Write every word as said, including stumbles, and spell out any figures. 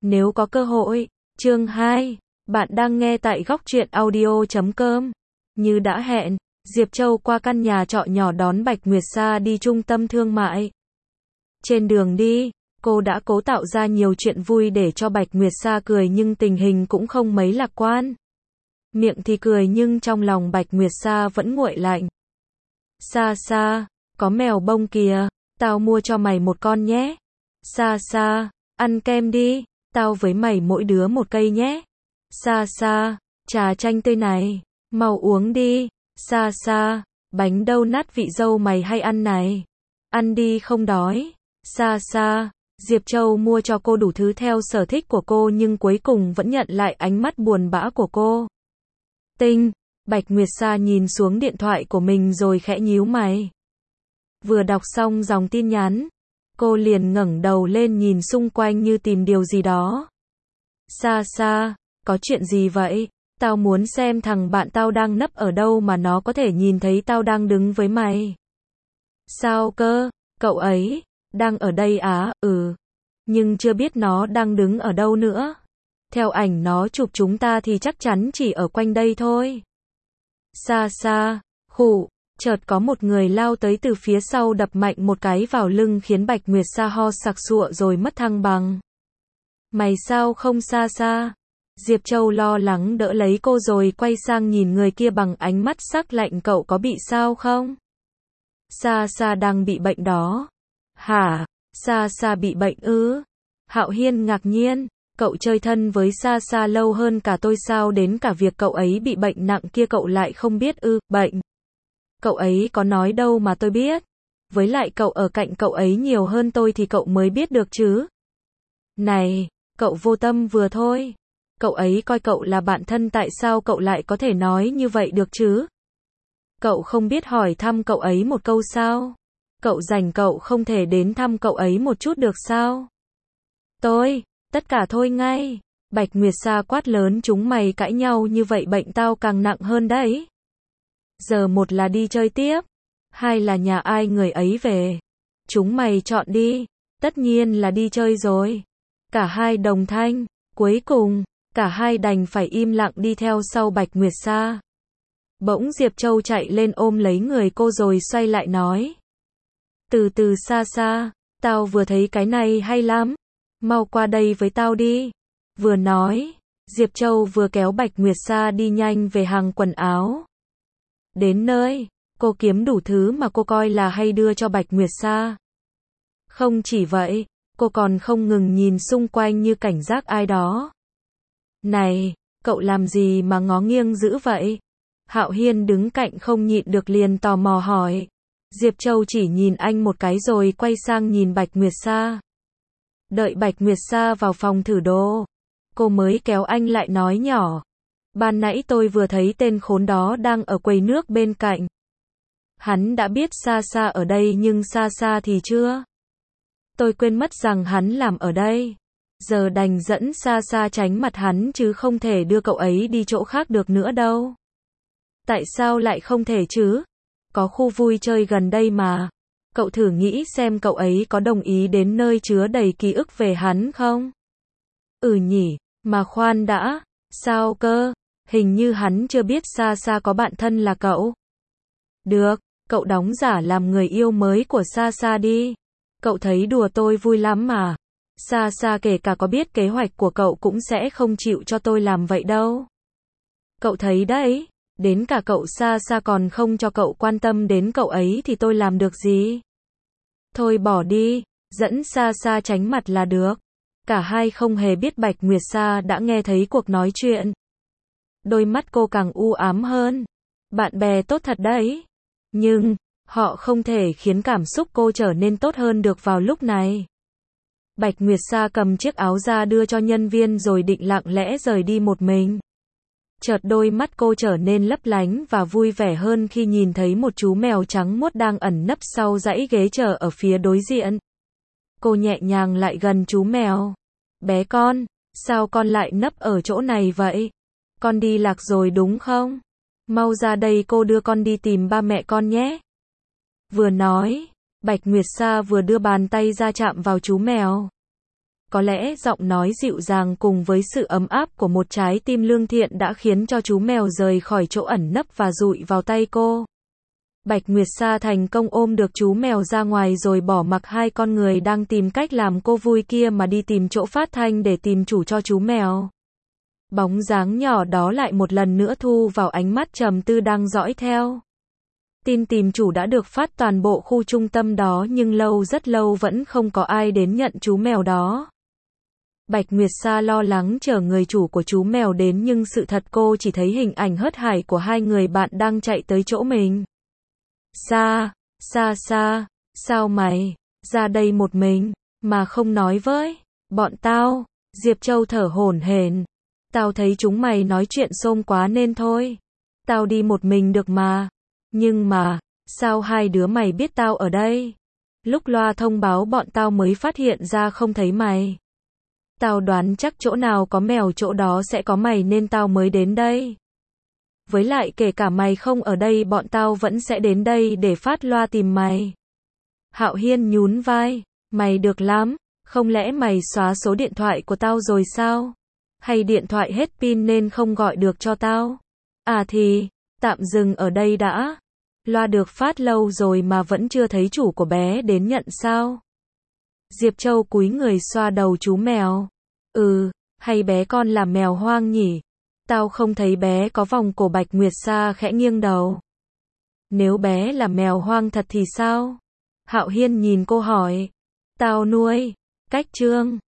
Nếu có cơ hội. Chương hai. Bạn đang nghe tại góc truyện audio chấm com. Như đã hẹn, Diệp Châu qua căn nhà trọ nhỏ đón Bạch Nguyệt Sa đi trung tâm thương mại. Trên đường đi, cô đã cố tạo ra nhiều chuyện vui để cho Bạch Nguyệt Sa cười nhưng tình hình cũng không mấy lạc quan. Miệng thì cười nhưng trong lòng Bạch Nguyệt Sa vẫn nguội lạnh. Sa Sa, có mèo bông kìa, tao mua cho mày một con nhé. Sa Sa, ăn kem đi, tao với mày mỗi đứa một cây nhé. Sa Sa, trà chanh tươi này, mau uống đi. Sa Sa, bánh đâu nát vị dâu mày hay ăn này. Ăn đi không đói. Sa Sa, Diệp Châu mua cho cô đủ thứ theo sở thích của cô nhưng cuối cùng vẫn nhận lại ánh mắt buồn bã của cô. Tinh, Bạch Nguyệt Sa nhìn xuống điện thoại của mình rồi khẽ nhíu mày. Vừa đọc xong dòng tin nhắn, cô liền ngẩng đầu lên nhìn xung quanh như tìm điều gì đó. Sa Sa, có chuyện gì vậy? Tao muốn xem thằng bạn tao đang nấp ở đâu mà nó có thể nhìn thấy tao đang đứng với mày. Sao cơ? Cậu ấy đang ở đây á? Ừ. Nhưng chưa biết nó đang đứng ở đâu nữa. Theo ảnh nó chụp chúng ta thì chắc chắn chỉ ở quanh đây thôi. Sa Sa, khụ, chợt có một người lao tới từ phía sau đập mạnh một cái vào lưng khiến Bạch Nguyệt Sa ho sặc sụa rồi mất thăng bằng. Mày sao không Sa Sa? Diệp Châu lo lắng đỡ lấy cô rồi quay sang nhìn người kia bằng ánh mắt sắc lạnh. Cậu có bị sao không? Sa Sa đang bị bệnh đó. Hả? Sa Sa bị bệnh ư? Hạo Hiên ngạc nhiên. Cậu chơi thân với Sa Sa lâu hơn cả tôi sao, đến cả việc cậu ấy bị bệnh nặng kia cậu lại không biết ư? Bệnh? Cậu ấy có nói đâu mà tôi biết. Với lại cậu ở cạnh cậu ấy nhiều hơn tôi thì cậu mới biết được chứ. Này, cậu vô tâm vừa thôi. Cậu ấy coi cậu là bạn thân, tại sao cậu lại có thể nói như vậy được chứ? Cậu không biết hỏi thăm cậu ấy một câu sao? Cậu rảnh cậu không thể đến thăm cậu ấy một chút được sao? Tôi, tất cả thôi ngay. Bạch Nguyệt Sa quát lớn, chúng mày cãi nhau như vậy bệnh tao càng nặng hơn đấy. Giờ một là đi chơi tiếp, hai là nhà ai người ấy về. Chúng mày chọn đi. Tất nhiên là đi chơi rồi. Cả hai đồng thanh. Cuối cùng, cả hai đành phải im lặng đi theo sau Bạch Nguyệt Sa. Bỗng Diệp Châu chạy lên ôm lấy người cô rồi xoay lại nói. Từ từ Sa Sa, tao vừa thấy cái này hay lắm. Mau qua đây với tao đi. Vừa nói, Diệp Châu vừa kéo Bạch Nguyệt Sa đi nhanh về hàng quần áo. Đến nơi, cô kiếm đủ thứ mà cô coi là hay đưa cho Bạch Nguyệt Sa. Không chỉ vậy, cô còn không ngừng nhìn xung quanh như cảnh giác ai đó. Này, cậu làm gì mà ngó nghiêng dữ vậy? Hạo Hiên đứng cạnh không nhịn được liền tò mò hỏi. Diệp Châu chỉ nhìn anh một cái rồi quay sang nhìn Bạch Nguyệt Sa. Đợi Bạch Nguyệt Sa vào phòng thử đồ, cô mới kéo anh lại nói nhỏ. Ban nãy tôi vừa thấy tên khốn đó đang ở quầy nước bên cạnh. Hắn đã biết Sa Sa ở đây nhưng Sa Sa thì chưa. Tôi quên mất rằng hắn làm ở đây. Giờ đành dẫn Sa Sa tránh mặt hắn chứ không thể đưa cậu ấy đi chỗ khác được nữa đâu. Tại sao lại không thể chứ? Có khu vui chơi gần đây mà. Cậu thử nghĩ xem cậu ấy có đồng ý đến nơi chứa đầy ký ức về hắn không? Ừ nhỉ, mà khoan đã. Sao cơ? Hình như hắn chưa biết Sa Sa có bạn thân là cậu. Được, cậu đóng giả làm người yêu mới của Sa Sa đi. Cậu thấy đùa tôi vui lắm mà. Sa Sa kể cả có biết kế hoạch của cậu cũng sẽ không chịu cho tôi làm vậy đâu. Cậu thấy đấy, đến cả cậu Sa Sa còn không cho cậu quan tâm đến cậu ấy thì tôi làm được gì? Thôi bỏ đi, dẫn Sa Sa tránh mặt là được. Cả hai không hề biết Bạch Nguyệt Sa đã nghe thấy cuộc nói chuyện. Đôi mắt cô càng u ám hơn. Bạn bè tốt thật đấy. Nhưng, họ không thể khiến cảm xúc cô trở nên tốt hơn được vào lúc này. Bạch Nguyệt Sa cầm chiếc áo ra đưa cho nhân viên rồi định lặng lẽ rời đi một mình. Chợt đôi mắt cô trở nên lấp lánh và vui vẻ hơn khi nhìn thấy một chú mèo trắng muốt đang ẩn nấp sau dãy ghế chờ ở phía đối diện. Cô nhẹ nhàng lại gần chú mèo. Bé con, sao con lại nấp ở chỗ này vậy? Con đi lạc rồi đúng không? Mau ra đây cô đưa con đi tìm ba mẹ con nhé. Vừa nói, Bạch Nguyệt Sa vừa đưa bàn tay ra chạm vào chú mèo. Có lẽ giọng nói dịu dàng cùng với sự ấm áp của một trái tim lương thiện đã khiến cho chú mèo rời khỏi chỗ ẩn nấp và dụi vào tay cô. Bạch Nguyệt Sa thành công ôm được chú mèo ra ngoài rồi bỏ mặc hai con người đang tìm cách làm cô vui kia mà đi tìm chỗ phát thanh để tìm chủ cho chú mèo. Bóng dáng nhỏ đó lại một lần nữa thu vào ánh mắt trầm tư đang dõi theo. Tin tìm chủ đã được phát toàn bộ khu trung tâm đó nhưng lâu rất lâu vẫn không có ai đến nhận chú mèo đó. Bạch Nguyệt Sa lo lắng chờ người chủ của chú mèo đến nhưng sự thật cô chỉ thấy hình ảnh hớt hải của hai người bạn đang chạy tới chỗ mình. Sa, Sa Sa, sao mày ra đây một mình mà không nói với bọn tao? Diệp Châu thở hổn hển. Tao thấy chúng mày nói chuyện xôm quá nên thôi. Tao đi một mình được mà. Nhưng mà, sao hai đứa mày biết tao ở đây? Lúc loa thông báo bọn tao mới phát hiện ra không thấy mày. Tao đoán chắc chỗ nào có mèo chỗ đó sẽ có mày nên tao mới đến đây. Với lại kể cả mày không ở đây bọn tao vẫn sẽ đến đây để phát loa tìm mày. Hạo Hiên nhún vai. Mày được lắm, không lẽ mày xóa số điện thoại của tao rồi sao? Hay điện thoại hết pin nên không gọi được cho tao? À thì, tạm dừng ở đây đã. Loa được phát lâu rồi mà vẫn chưa thấy chủ của bé đến nhận sao? Diệp Châu cúi người xoa đầu chú mèo. Ừ, hay bé con là mèo hoang nhỉ? Tao không thấy bé có vòng cổ. Bạch Nguyệt Sa khẽ nghiêng đầu. Nếu bé là mèo hoang thật thì sao? Hạo Hiên nhìn cô hỏi. Tao nuôi. Cách Trương.